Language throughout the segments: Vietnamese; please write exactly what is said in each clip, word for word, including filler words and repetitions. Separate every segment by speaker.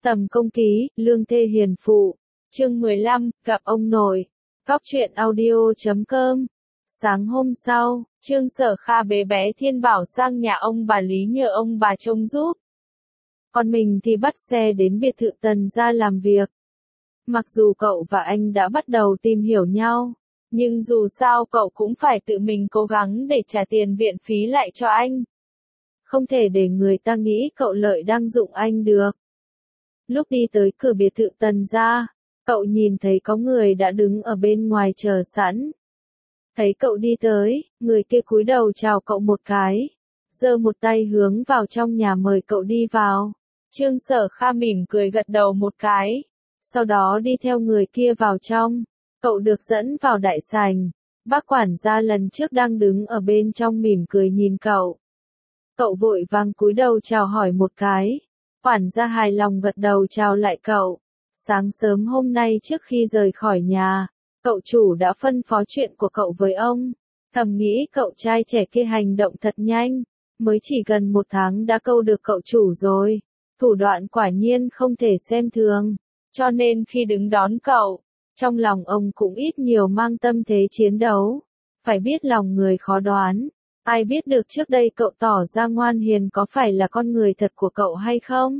Speaker 1: Tầm công ký, lương thê hiền phụ. Chương mười lăm, gặp ông nội. Góc truyện audio chấm com. Sáng hôm sau, Trương Sở Kha bế bé Thiên Bảo sang nhà ông bà Lý nhờ ông bà trông giúp. Còn mình thì bắt xe đến biệt thự Tần gia làm việc. Mặc dù cậu và anh đã bắt đầu tìm hiểu nhau, nhưng dù sao cậu cũng phải tự mình cố gắng để trả tiền viện phí lại cho anh. Không thể để người ta nghĩ cậu lợi đang dụng anh được. Lúc đi tới cửa biệt thự Tần gia, cậu nhìn thấy có người đã đứng ở bên ngoài chờ sẵn. Thấy cậu đi tới, người kia cúi đầu chào cậu một cái, giơ một tay hướng vào trong nhà mời cậu đi vào. Trương Sở Kha mỉm cười gật đầu một cái, sau đó đi theo người kia vào trong. Cậu được dẫn vào đại sảnh. Bác quản gia lần trước đang đứng ở bên trong mỉm cười nhìn cậu. Cậu vội vàng cúi đầu chào hỏi một cái. Quản gia hài lòng gật đầu chào lại cậu. Sáng sớm hôm nay trước khi rời khỏi nhà, cậu chủ đã phân phó chuyện của cậu với ông. Thầm nghĩ cậu trai trẻ kia hành động thật nhanh, mới chỉ gần một tháng đã câu được cậu chủ rồi. Thủ đoạn quả nhiên không thể xem thường, cho nên khi đứng đón cậu, trong lòng ông cũng ít nhiều mang tâm thế chiến đấu. Phải biết lòng người khó đoán, ai biết được trước đây cậu tỏ ra ngoan hiền có phải là con người thật của cậu hay không?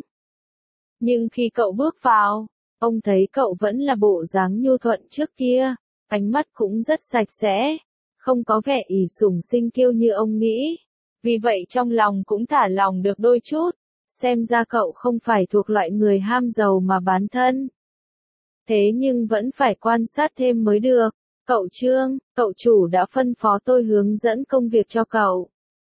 Speaker 1: Nhưng khi cậu bước vào, ông thấy cậu vẫn là bộ dáng nhu thuận trước kia, ánh mắt cũng rất sạch sẽ, không có vẻ ỷ sủng sinh kiêu như ông nghĩ. Vì vậy trong lòng cũng thả lòng được đôi chút, xem ra cậu không phải thuộc loại người ham giàu mà bán thân. Thế nhưng vẫn phải quan sát thêm mới được. Cậu Trương, cậu chủ đã phân phó tôi hướng dẫn công việc cho cậu.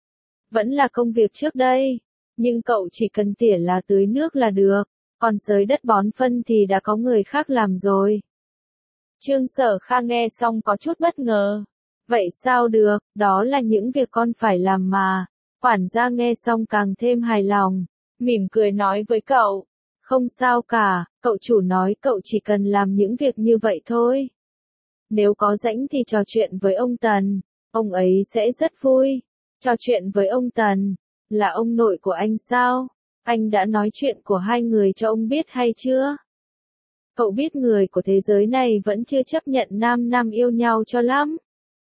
Speaker 1: Vẫn là công việc trước đây, nhưng cậu chỉ cần tỉa là tưới nước là được, còn xới đất bón phân thì đã có người khác làm rồi. Trương Sở Kha nghe xong có chút bất ngờ. Vậy sao được, đó là những việc con phải làm mà. Quản gia nghe xong càng thêm hài lòng, mỉm cười nói với cậu. Không sao cả, cậu chủ nói cậu chỉ cần làm những việc như vậy thôi. Nếu có rảnh thì trò chuyện với ông Tần, ông ấy sẽ rất vui. Trò chuyện với ông Tần, là ông nội của anh sao? Anh đã nói chuyện của hai người cho ông biết hay chưa? Cậu biết người của thế giới này vẫn chưa chấp nhận nam nam yêu nhau cho lắm.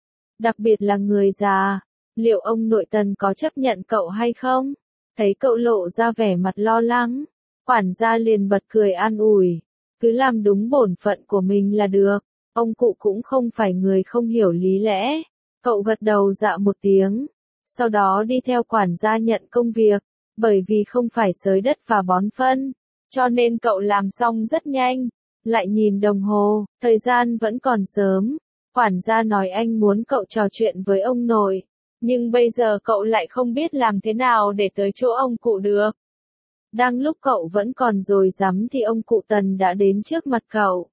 Speaker 1: Đặc biệt là người già, liệu ông nội Tần có chấp nhận cậu hay không? Thấy cậu lộ ra vẻ mặt lo lắng, quản gia liền bật cười an ủi. Cứ làm đúng bổn phận của mình là được. Ông cụ cũng không phải người không hiểu lý lẽ. Cậu gật đầu dạ một tiếng. Sau đó đi theo quản gia nhận công việc. Bởi vì không phải xới đất và bón phân, cho nên cậu làm xong rất nhanh. Lại nhìn đồng hồ, thời gian vẫn còn sớm. Quản gia nói anh muốn cậu trò chuyện với ông nội. Nhưng bây giờ cậu lại không biết làm thế nào để tới chỗ ông cụ được. Đang lúc cậu vẫn còn dối dám thì ông cụ Tần đã đến trước mặt cậu.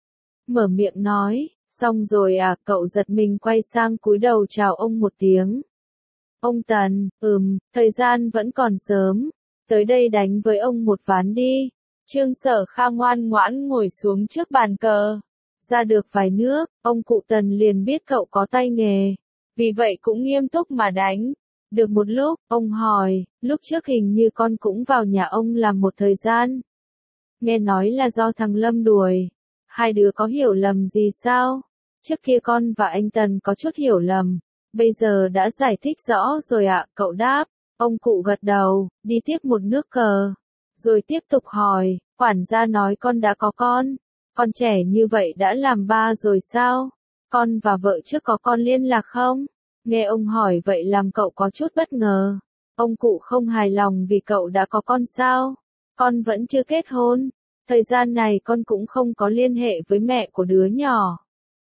Speaker 1: Mở miệng nói, xong rồi à, cậu giật mình quay sang cúi đầu chào ông một tiếng. Ông Tần, ừm, thời gian vẫn còn sớm, tới đây đánh với ông một ván đi. Trương Sở Kha ngoan ngoãn ngồi xuống trước bàn cờ. Ra được vài nước, ông cụ Tần liền biết cậu có tay nghề, vì vậy cũng nghiêm túc mà đánh. Được một lúc, ông hỏi, lúc trước hình như con cũng vào nhà ông làm một thời gian. Nghe nói là do thằng Lâm đuổi. Hai đứa có hiểu lầm gì sao? Trước kia con và anh Tần có chút hiểu lầm. Bây giờ đã giải thích rõ rồi ạ, cậu đáp. Ông cụ gật đầu, đi tiếp một nước cờ. Rồi tiếp tục hỏi, quản gia nói con đã có con. Con trẻ như vậy đã làm ba rồi sao? Con và vợ trước có con liên lạc không? Nghe ông hỏi vậy làm cậu có chút bất ngờ. Ông cụ không hài lòng vì cậu đã có con sao? Con vẫn chưa kết hôn. Thời gian này con cũng không có liên hệ với mẹ của đứa nhỏ.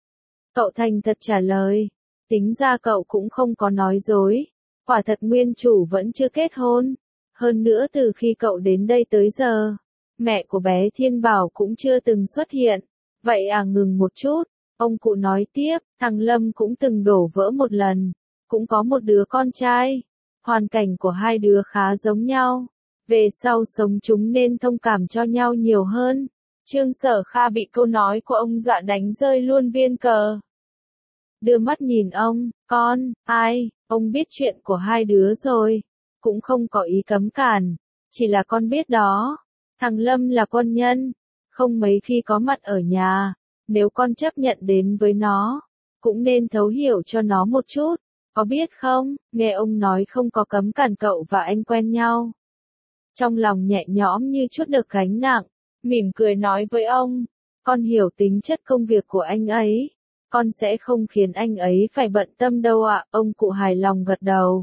Speaker 1: Cậu thành thật trả lời. Tính ra cậu cũng không có nói dối. Quả thật nguyên chủ vẫn chưa kết hôn. Hơn nữa từ khi cậu đến đây tới giờ, mẹ của bé Thiên Bảo cũng chưa từng xuất hiện. Vậy à, ngừng một chút. Ông cụ nói tiếp, thằng Lâm cũng từng đổ vỡ một lần. Cũng có một đứa con trai. Hoàn cảnh của hai đứa khá giống nhau. Về sau sống chúng nên thông cảm cho nhau nhiều hơn. Trương Sở Kha bị câu nói của ông dọa đánh rơi luôn viên cờ. Đưa mắt nhìn ông, con, ai, ông biết chuyện của hai đứa rồi. Cũng không có ý cấm cản. Chỉ là con biết đó. Thằng Lâm là quân nhân, không mấy khi có mặt ở nhà, nếu con chấp nhận đến với nó, cũng nên thấu hiểu cho nó một chút, có biết không? Nghe ông nói không có cấm cản cậu và anh quen nhau. Trong lòng nhẹ nhõm như chút được gánh nặng, mỉm cười nói với ông, con hiểu tính chất công việc của anh ấy, con sẽ không khiến anh ấy phải bận tâm đâu ạ, ông cụ hài lòng gật đầu.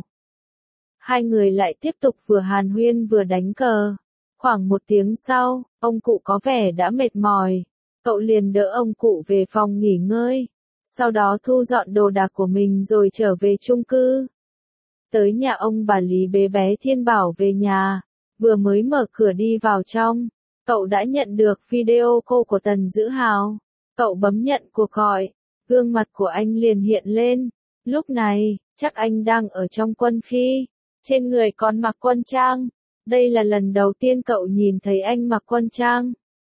Speaker 1: Hai người lại tiếp tục vừa hàn huyên vừa đánh cờ. Khoảng một tiếng sau, ông cụ có vẻ đã mệt mỏi, cậu liền đỡ ông cụ về phòng nghỉ ngơi, sau đó thu dọn đồ đạc của mình rồi trở về chung cư. Tới nhà ông bà Lý bế bé Thiên Bảo về nhà, vừa mới mở cửa đi vào trong, cậu đã nhận được video call của Tần Dữ Hào. Cậu bấm nhận cuộc gọi, gương mặt của anh liền hiện lên, lúc này, chắc anh đang ở trong quân khi, trên người còn mặc quân trang. Đây là lần đầu tiên cậu nhìn thấy anh mặc quân trang.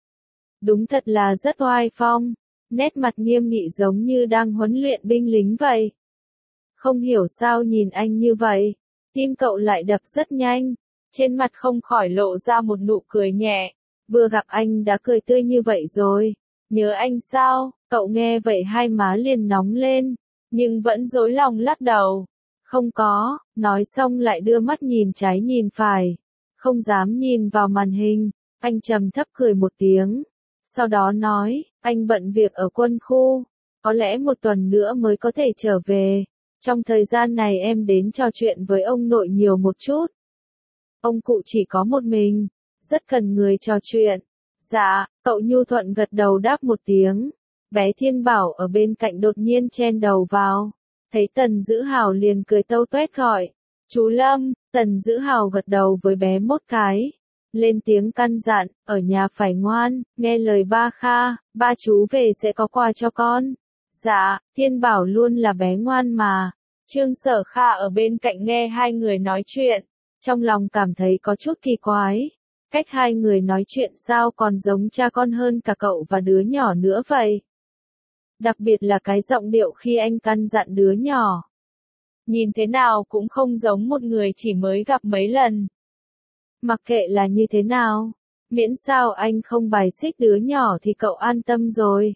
Speaker 1: Đúng thật là rất oai phong, nét mặt nghiêm nghị giống như đang huấn luyện binh lính vậy. Không hiểu sao nhìn anh như vậy, tim cậu lại đập rất nhanh, trên mặt không khỏi lộ ra một nụ cười nhẹ. Vừa gặp anh đã cười tươi như vậy rồi, nhớ anh sao? Cậu nghe vậy hai má liền nóng lên, nhưng vẫn dối lòng lắc đầu. Không có, nói xong lại đưa mắt nhìn trái nhìn phải. Không dám nhìn vào màn hình, anh trầm thấp cười một tiếng. Sau đó nói, anh bận việc ở quân khu, có lẽ một tuần nữa mới có thể trở về. Trong thời gian này em đến trò chuyện với ông nội nhiều một chút. Ông cụ chỉ có một mình, rất cần người trò chuyện. Dạ, cậu nhu thuận gật đầu đáp một tiếng. Bé Thiên Bảo ở bên cạnh đột nhiên chen đầu vào. Thấy Tần Dữ Hào liền cười tâu tuét gọi. Chú Lâm, Tần Dữ Hào gật đầu với bé một cái. Lên tiếng căn dặn, ở nhà phải ngoan, nghe lời ba Kha, ba chú về sẽ có quà cho con. Dạ, Thiên Bảo luôn là bé ngoan mà. Trương Sở Kha ở bên cạnh nghe hai người nói chuyện, trong lòng cảm thấy có chút kỳ quái. Cách hai người nói chuyện sao còn giống cha con hơn cả cậu và đứa nhỏ nữa vậy? Đặc biệt là cái giọng điệu khi anh căn dặn đứa nhỏ. Nhìn thế nào cũng không giống một người chỉ mới gặp mấy lần. Mặc kệ là như thế nào, miễn sao anh không bài xích đứa nhỏ thì cậu an tâm rồi.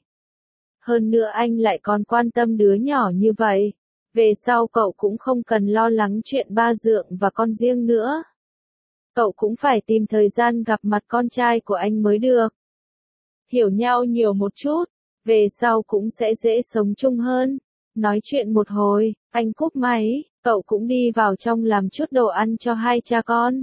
Speaker 1: Hơn nữa anh lại còn quan tâm đứa nhỏ như vậy. Về sau cậu cũng không cần lo lắng chuyện ba dượng và con riêng nữa. Cậu cũng phải tìm thời gian gặp mặt con trai của anh mới được. Hiểu nhau nhiều một chút, về sau cũng sẽ dễ sống chung hơn. Nói chuyện một hồi, anh cúp máy, cậu cũng đi vào trong làm chút đồ ăn cho hai cha con.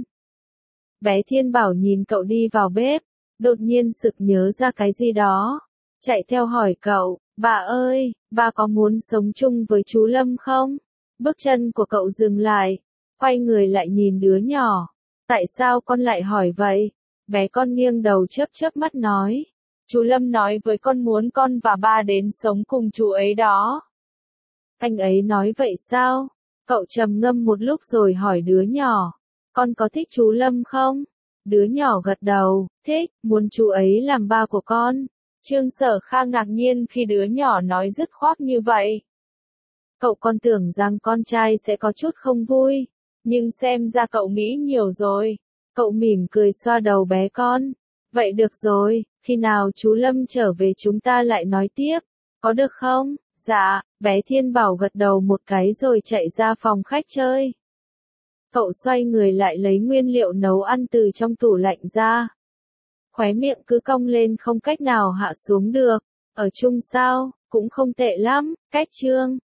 Speaker 1: Bé Thiên Bảo nhìn cậu đi vào bếp, đột nhiên sực nhớ ra cái gì đó. Chạy theo hỏi cậu, bà ơi, bà có muốn sống chung với chú Lâm không? Bước chân của cậu dừng lại, quay người lại nhìn đứa nhỏ. Tại sao con lại hỏi vậy? Bé con nghiêng đầu chớp chớp mắt nói. Chú Lâm nói với con muốn con và ba đến sống cùng chú ấy đó. Anh ấy nói vậy sao? Cậu trầm ngâm một lúc rồi hỏi đứa nhỏ. Con có thích chú Lâm không? Đứa nhỏ gật đầu, thích, muốn chú ấy làm ba của con. Trương Sở Kha ngạc nhiên khi đứa nhỏ nói dứt khoát như vậy. Cậu con tưởng rằng con trai sẽ có chút không vui, nhưng xem ra cậu nghĩ nhiều rồi. Cậu mỉm cười xoa đầu bé con. Vậy được rồi, khi nào chú Lâm trở về chúng ta lại nói tiếp, có được không? Dạ, bé Thiên Bảo gật đầu một cái rồi chạy ra phòng khách chơi. Cậu xoay người lại lấy nguyên liệu nấu ăn từ trong tủ lạnh ra. Khóe miệng cứ cong lên không cách nào hạ xuống được. Ở chung sao, cũng không tệ lắm, cách chương.